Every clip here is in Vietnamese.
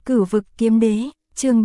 Cửu vực kiếm đế, chương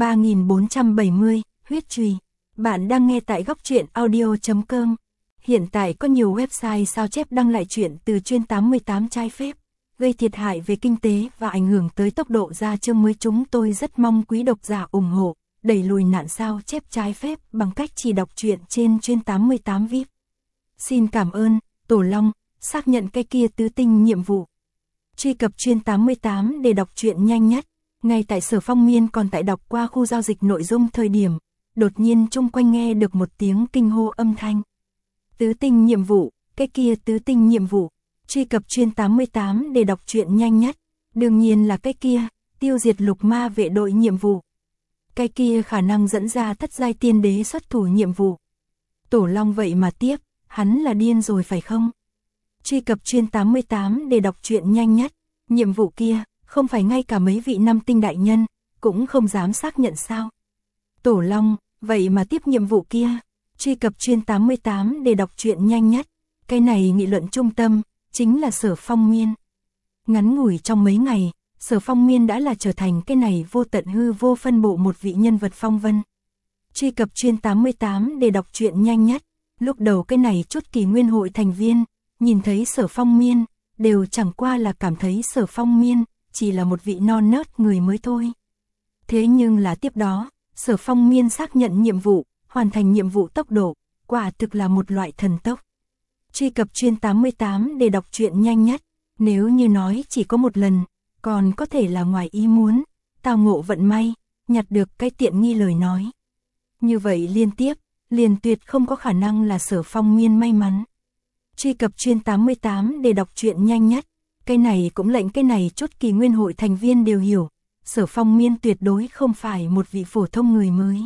3470, huyết chùy. Bạn đang nghe tại góc truyện audio.com. Hiện tại có nhiều website sao chép đăng lại truyện từ chuyên 88 trái phép, gây thiệt hại về kinh tế và ảnh hưởng tới tốc độ ra chương mới. Chúng tôi rất mong quý độc giả ủng hộ, đẩy lùi nạn sao chép trái phép bằng cách chỉ đọc truyện trên chuyên 88 VIP. Xin cảm ơn, Tổ Long, xác nhận cái kia tứ tinh nhiệm vụ. Truy cập chuyên 88 để đọc truyện nhanh nhất. Ngay tại Sở Phong Miên còn tại đọc qua khu giao dịch nội dung thời điểm, đột nhiên chung quanh nghe được một tiếng kinh hô âm thanh. Tứ tinh nhiệm vụ, cái kia tứ tinh nhiệm vụ. Truy cập chuyên 88 để đọc truyện nhanh nhất. Đương nhiên là cái kia, tiêu diệt lục ma vệ đội nhiệm vụ. Cái kia khả năng dẫn ra thất giai tiên đế xuất thủ nhiệm vụ. Tổ Long vậy mà tiếp, hắn là điên rồi phải không? Truy cập chuyên 88 để đọc truyện nhanh nhất. Nhiệm vụ kia, không phải ngay cả mấy vị năm tinh đại nhân, cũng không dám xác nhận sao? Tổ Long, vậy mà tiếp nhiệm vụ kia. Truy cập chuyên 88 để đọc truyện nhanh nhất. Cái này nghị luận trung tâm, chính là Sở Phong Miên. Ngắn ngủi trong mấy ngày, Sở Phong Miên đã là trở thành cái này vô tận hư vô phân bộ một vị nhân vật phong vân. Truy cập chuyên 88 để đọc truyện nhanh nhất. Lúc đầu cái này chút kỳ nguyên hội thành viên, nhìn thấy Sở Phong Miên, đều chẳng qua là cảm thấy Sở Phong Miên chỉ là một vị non nớt người mới thôi. Thế nhưng là tiếp đó, Sở Phong Miên xác nhận nhiệm vụ, hoàn thành nhiệm vụ tốc độ, quả thực là một loại thần tốc. Truy cập chuyên 88 để đọc truyện nhanh nhất. Nếu như nói chỉ có một lần, còn có thể là ngoài ý muốn, tao ngộ vận may, nhặt được cái tiện nghi lời nói. Như vậy liên tiếp, liền tuyệt không có khả năng là Sở Phong Miên may mắn. Truy cập chuyên 88 để đọc truyện nhanh nhất. Cái này cũng lệnh cái này chút kỳ nguyên hội thành viên đều hiểu, Sở Phong Miên tuyệt đối không phải một vị phổ thông người mới.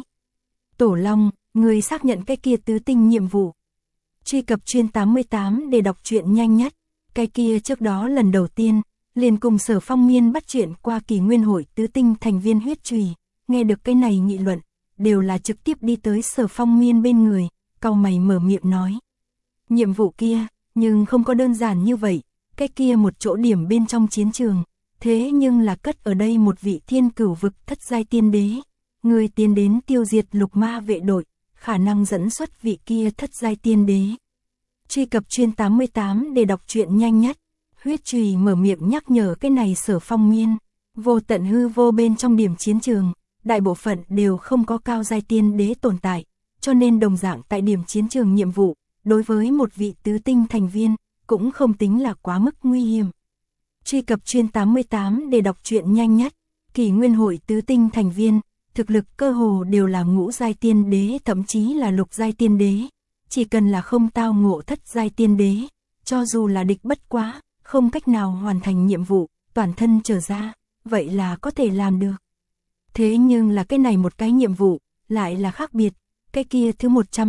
Tổ Long, người xác nhận cái kia tứ tinh nhiệm vụ. Truy cập chuyên 88 để đọc truyện nhanh nhất. Cái kia trước đó lần đầu tiên, liền cùng Sở Phong Miên bắt chuyện qua kỳ nguyên hội tứ tinh thành viên huyết chùy, nghe được cái này nghị luận, đều là trực tiếp đi tới Sở Phong Miên bên người, cau mày mở miệng nói. Nhiệm vụ kia, nhưng không có đơn giản như vậy, cái kia một chỗ điểm bên trong chiến trường, thế nhưng là cất ở đây một vị thiên cửu vực thất giai tiên đế, người tiến đến tiêu diệt lục ma vệ đội, khả năng dẫn xuất vị kia thất giai tiên đế. Truy cập chuyên 88 để đọc truyện nhanh nhất. Huyết chùy mở miệng nhắc nhở cái này Sở Phong Miên, vô tận hư vô bên trong điểm chiến trường, đại bộ phận đều không có cao giai tiên đế tồn tại, cho nên đồng dạng tại điểm chiến trường nhiệm vụ, đối với một vị tứ tinh thành viên, cũng không tính là quá mức nguy hiểm. Truy cập chuyên 88 để đọc truyện nhanh nhất. Kỳ nguyên hội tứ tinh thành viên, thực lực cơ hồ đều là ngũ giai tiên đế, thậm chí là lục giai tiên đế. Chỉ cần là không tao ngộ thất giai tiên đế, cho dù là địch bất quá, không cách nào hoàn thành nhiệm vụ, toàn thân trở ra, vậy là có thể làm được. Thế nhưng là cái này một cái nhiệm vụ, lại là khác biệt. Cái kia thứ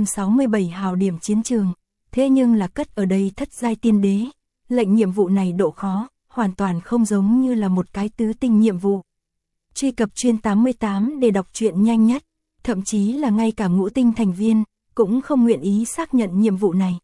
167 hào điểm chiến trường, thế nhưng là cất ở đây thất giai tiên đế. Lệnh nhiệm vụ này độ khó, hoàn toàn không giống như là một cái tứ tinh nhiệm vụ. Truy cập chuyên 88 để đọc truyện nhanh nhất. Thậm chí là ngay cả ngũ tinh thành viên, cũng không nguyện ý xác nhận nhiệm vụ này.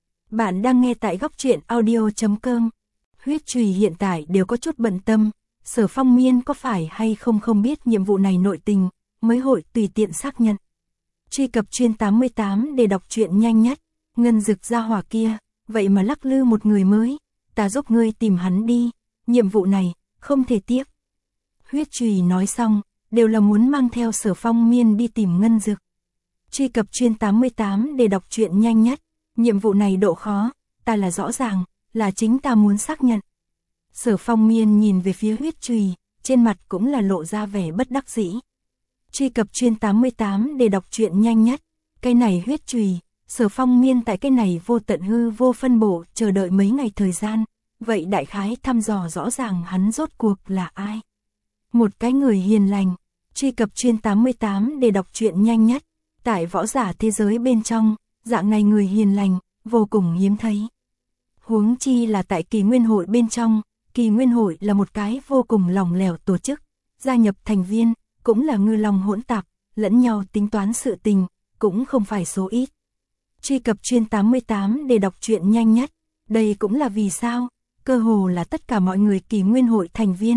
Bạn đang nghe tại góc truyện audio.com. Huyết chùy hiện tại đều có chút bận tâm, Sở Phong Miên có phải hay không biết nhiệm vụ này nội tình, mới hội tùy tiện xác nhận. Truy cập chuyên 88 để đọc truyện nhanh nhất. Ngân Dực gia hỏa kia, vậy mà lắc lư một người mới, ta giúp ngươi tìm hắn đi, nhiệm vụ này, không thể tiếp. Huyết chùy nói xong, đều là muốn mang theo Sở Phong Miên đi tìm Ngân Dực. Truy cập chuyên 88 để đọc truyện nhanh nhất. Nhiệm vụ này độ khó, ta là rõ ràng, là chính ta muốn xác nhận. Sở Phong Miên nhìn về phía huyết chùy, trên mặt cũng là lộ ra vẻ bất đắc dĩ. Truy cập chuyên 88 để đọc truyện nhanh nhất. Cái này huyết chùy, Sở Phong Miên tại cái này vô tận hư vô phân bộ chờ đợi mấy ngày thời gian, vậy đại khái thăm dò rõ ràng hắn rốt cuộc là ai. Một cái người hiền lành. Truy cập chuyên 88 để đọc truyện nhanh nhất. Tại võ giả thế giới bên trong, dạng này người hiền lành, vô cùng hiếm thấy. Huống chi là tại kỳ nguyên hội bên trong, kỳ nguyên hội là một cái vô cùng lỏng lẻo tổ chức, gia nhập thành viên, cũng là ngư long hỗn tạp, lẫn nhau tính toán sự tình, cũng không phải số ít. Truy cập chuyên 88 để đọc truyện nhanh nhất. Đây cũng là vì sao, cơ hồ là tất cả mọi người kỳ nguyên hội thành viên,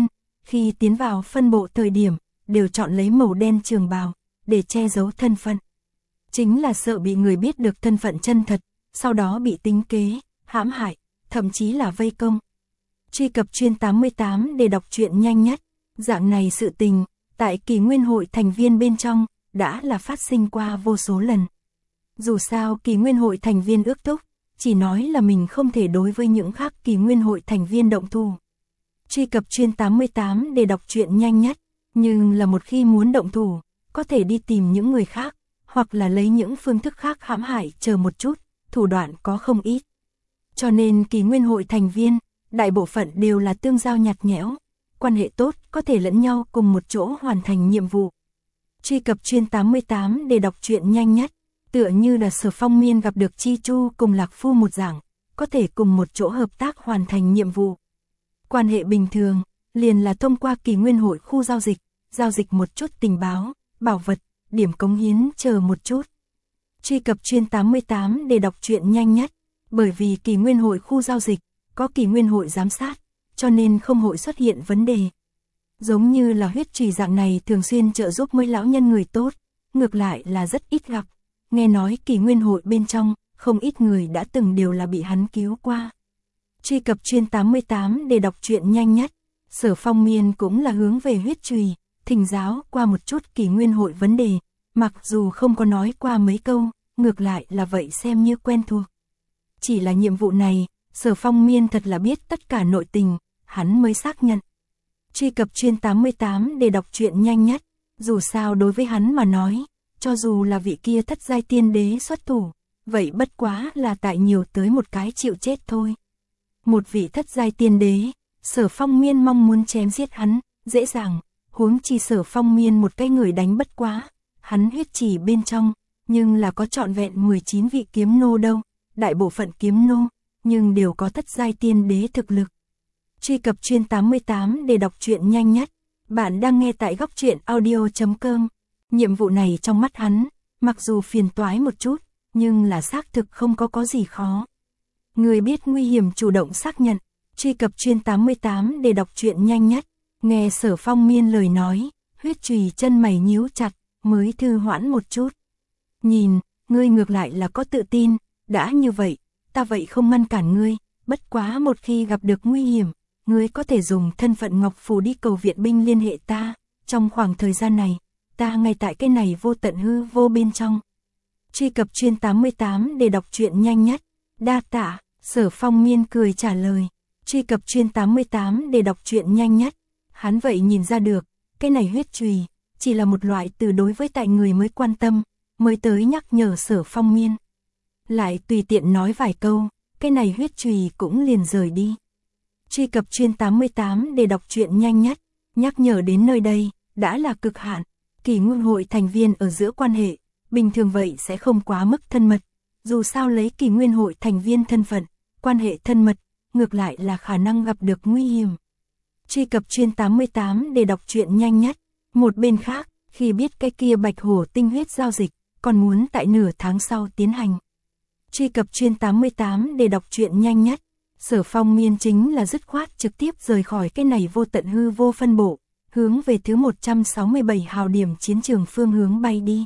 khi tiến vào phân bộ thời điểm, đều chọn lấy màu đen trường bào, để che giấu thân phận. Chính là sợ bị người biết được thân phận chân thật, sau đó bị tính kế, hãm hại, thậm chí là vây công. Truy cập chuyên 88 để đọc truyện nhanh nhất. Dạng này sự tình, tại Kỷ Nguyên Hội thành viên bên trong, đã là phát sinh qua vô số lần. Dù sao Kỷ Nguyên Hội thành viên ước thúc, chỉ nói là mình không thể đối với những khác Kỷ Nguyên Hội thành viên động thủ. Truy cập chuyên 88 để đọc truyện nhanh nhất, nhưng là một khi muốn động thủ, có thể đi tìm những người khác, hoặc là lấy những phương thức khác hãm hại chờ một chút, thủ đoạn có không ít. Cho nên Kỷ Nguyên Hội thành viên, đại bộ phận đều là tương giao nhạt nhẽo, quan hệ tốt, có thể lẫn nhau cùng một chỗ hoàn thành nhiệm vụ. Truy cập chuyên 88 để đọc truyện nhanh nhất, tựa như là Sở Phong Miên gặp được Chi Chu cùng Lạc Phu một dạng, có thể cùng một chỗ hợp tác hoàn thành nhiệm vụ. Quan hệ bình thường, liền là thông qua Kỷ Nguyên Hội khu giao dịch một chút tình báo, bảo vật, điểm cống hiến chờ một chút. Truy cập chuyên 88 để đọc truyện nhanh nhất, bởi vì Kỷ Nguyên Hội khu giao dịch, có Kỷ Nguyên Hội giám sát, cho nên không hội xuất hiện vấn đề. Giống như là huyết trì dạng này thường xuyên trợ giúp mấy lão nhân người tốt, ngược lại là rất ít gặp. Nghe nói Kỷ Nguyên Hội bên trong, không ít người đã từng đều là bị hắn cứu qua. Truy cập chuyên 88 để đọc truyện nhanh nhất. Sở Phong Miên cũng là hướng về huyết trì, thỉnh giáo qua một chút Kỷ Nguyên Hội vấn đề, mặc dù không có nói qua mấy câu, ngược lại là vậy xem như quen thuộc. Chỉ là nhiệm vụ này, Sở Phong Miên thật là biết tất cả nội tình, hắn mới xác nhận. Truy cập chuyên 88 để đọc truyện nhanh nhất, dù sao đối với hắn mà nói, cho dù là vị kia thất giai tiên đế xuất thủ, vậy bất quá là tại nhiều tới một cái chịu chết thôi. Một vị thất giai tiên đế, Sở Phong Miên mong muốn chém giết hắn, dễ dàng, huống chi Sở Phong Miên một cái người đánh bất quá, hắn huyết chỉ bên trong, nhưng là có trọn vẹn 19 vị kiếm nô đâu, đại bộ phận kiếm nô, nhưng đều có thất giai tiên đế thực lực. Truy cập chuyên 88 để đọc truyện nhanh nhất, bạn đang nghe tại góc truyện audio.com. Nhiệm vụ này trong mắt hắn, mặc dù phiền toái một chút, nhưng là xác thực không có gì khó. Người biết nguy hiểm chủ động xác nhận. Truy cập chuyên 88 để đọc truyện nhanh nhất, nghe Sở Phong Miên lời nói, huyết trì chân mày nhíu chặt, mới thư hoãn một chút. Nhìn, ngươi ngược lại là có tự tin, đã như vậy, ta vậy không ngăn cản ngươi, bất quá một khi gặp được nguy hiểm, ngươi có thể dùng thân phận Ngọc Phù đi cầu viện binh liên hệ ta, trong khoảng thời gian này, ta ngay tại cái này vô tận hư vô bên trong. Truy cập chuyên 88 để đọc truyện nhanh nhất, đa tạ, Sở Phong Miên cười trả lời. Truy cập chuyên 88 để đọc truyện nhanh nhất, hắn vậy nhìn ra được, cái này huyết trì, chỉ là một loại từ đối với tại người mới quan tâm, mới tới nhắc nhở Sở Phong Miên. Lại tùy tiện nói vài câu, cái này huyết trì cũng liền rời đi. Truy cập chuyên 88 để đọc truyện nhanh nhất, nhắc nhở đến nơi đây, đã là cực hạn. Kỷ Nguyên Hội thành viên ở giữa quan hệ, bình thường vậy sẽ không quá mức thân mật. Dù sao lấy Kỷ Nguyên Hội thành viên thân phận, quan hệ thân mật, ngược lại là khả năng gặp được nguy hiểm. Truy cập chuyên 88 để đọc truyện nhanh nhất. Một bên khác, khi biết cái kia bạch hổ tinh huyết giao dịch, còn muốn tại nửa tháng sau tiến hành. Truy cập chuyên 88 để đọc truyện nhanh nhất. Sở Phong Miên chính là dứt khoát trực tiếp rời khỏi cái này vô tận hư vô phân bộ, hướng về thứ 167 hào điểm chiến trường phương hướng bay đi.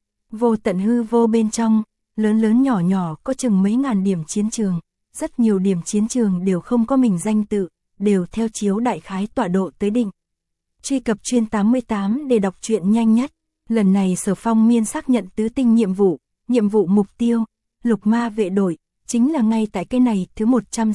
Vô tận hư vô bên trong, lớn lớn nhỏ nhỏ có chừng mấy ngàn điểm chiến trường, rất nhiều điểm chiến trường đều không có mình danh tự, đều theo chiếu đại khái tọa độ tới định. Truy cập chuyên 88 để đọc truyện nhanh nhất. Lần này Sở Phong Miên xác nhận tứ tinh nhiệm vụ mục tiêu, lục ma vệ đội, chính là ngay tại cái này thứ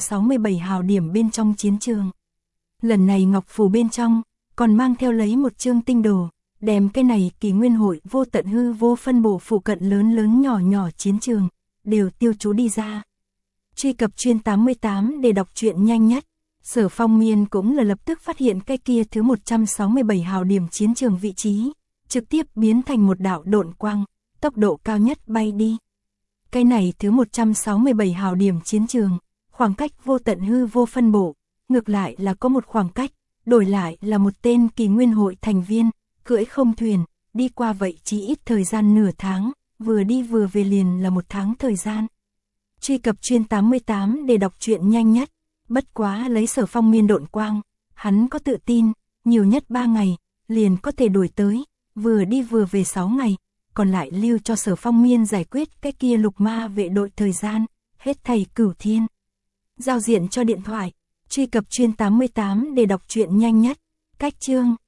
167 hào điểm bên trong chiến trường. Lần này Ngọc Phù bên trong, còn mang theo lấy một chương tinh đồ, đem cái này Kỷ Nguyên Hội vô tận hư vô phân bổ phụ cận lớn lớn nhỏ nhỏ chiến trường, đều tiêu chú đi ra. Truy cập chuyên 88 để đọc truyện nhanh nhất. Sở Phong Miên cũng là lập tức phát hiện cái kia thứ 167 hào điểm chiến trường vị trí, trực tiếp biến thành một đạo độn quang, tốc độ cao nhất bay đi. Cái này thứ 167 hào điểm chiến trường, khoảng cách vô tận hư vô phân bổ, ngược lại là có một khoảng cách, đổi lại là một tên Kỷ Nguyên Hội thành viên, cưỡi không thuyền, đi qua vậy chỉ ít thời gian nửa tháng, vừa đi vừa về liền là một tháng thời gian. Truy cập chuyên 88 để đọc truyện nhanh nhất, bất quá lấy Sở Phong Miên độn quang, hắn có tự tin, nhiều nhất 3 ngày, liền có thể đổi tới, vừa đi vừa về 6 ngày, còn lại lưu cho Sở Phong Miên giải quyết cái kia lục ma vệ đội thời gian, hết thầy Cửu Thiên. Giao diện cho điện thoại, truy cập chuyên 88 để đọc truyện nhanh nhất, cách chương.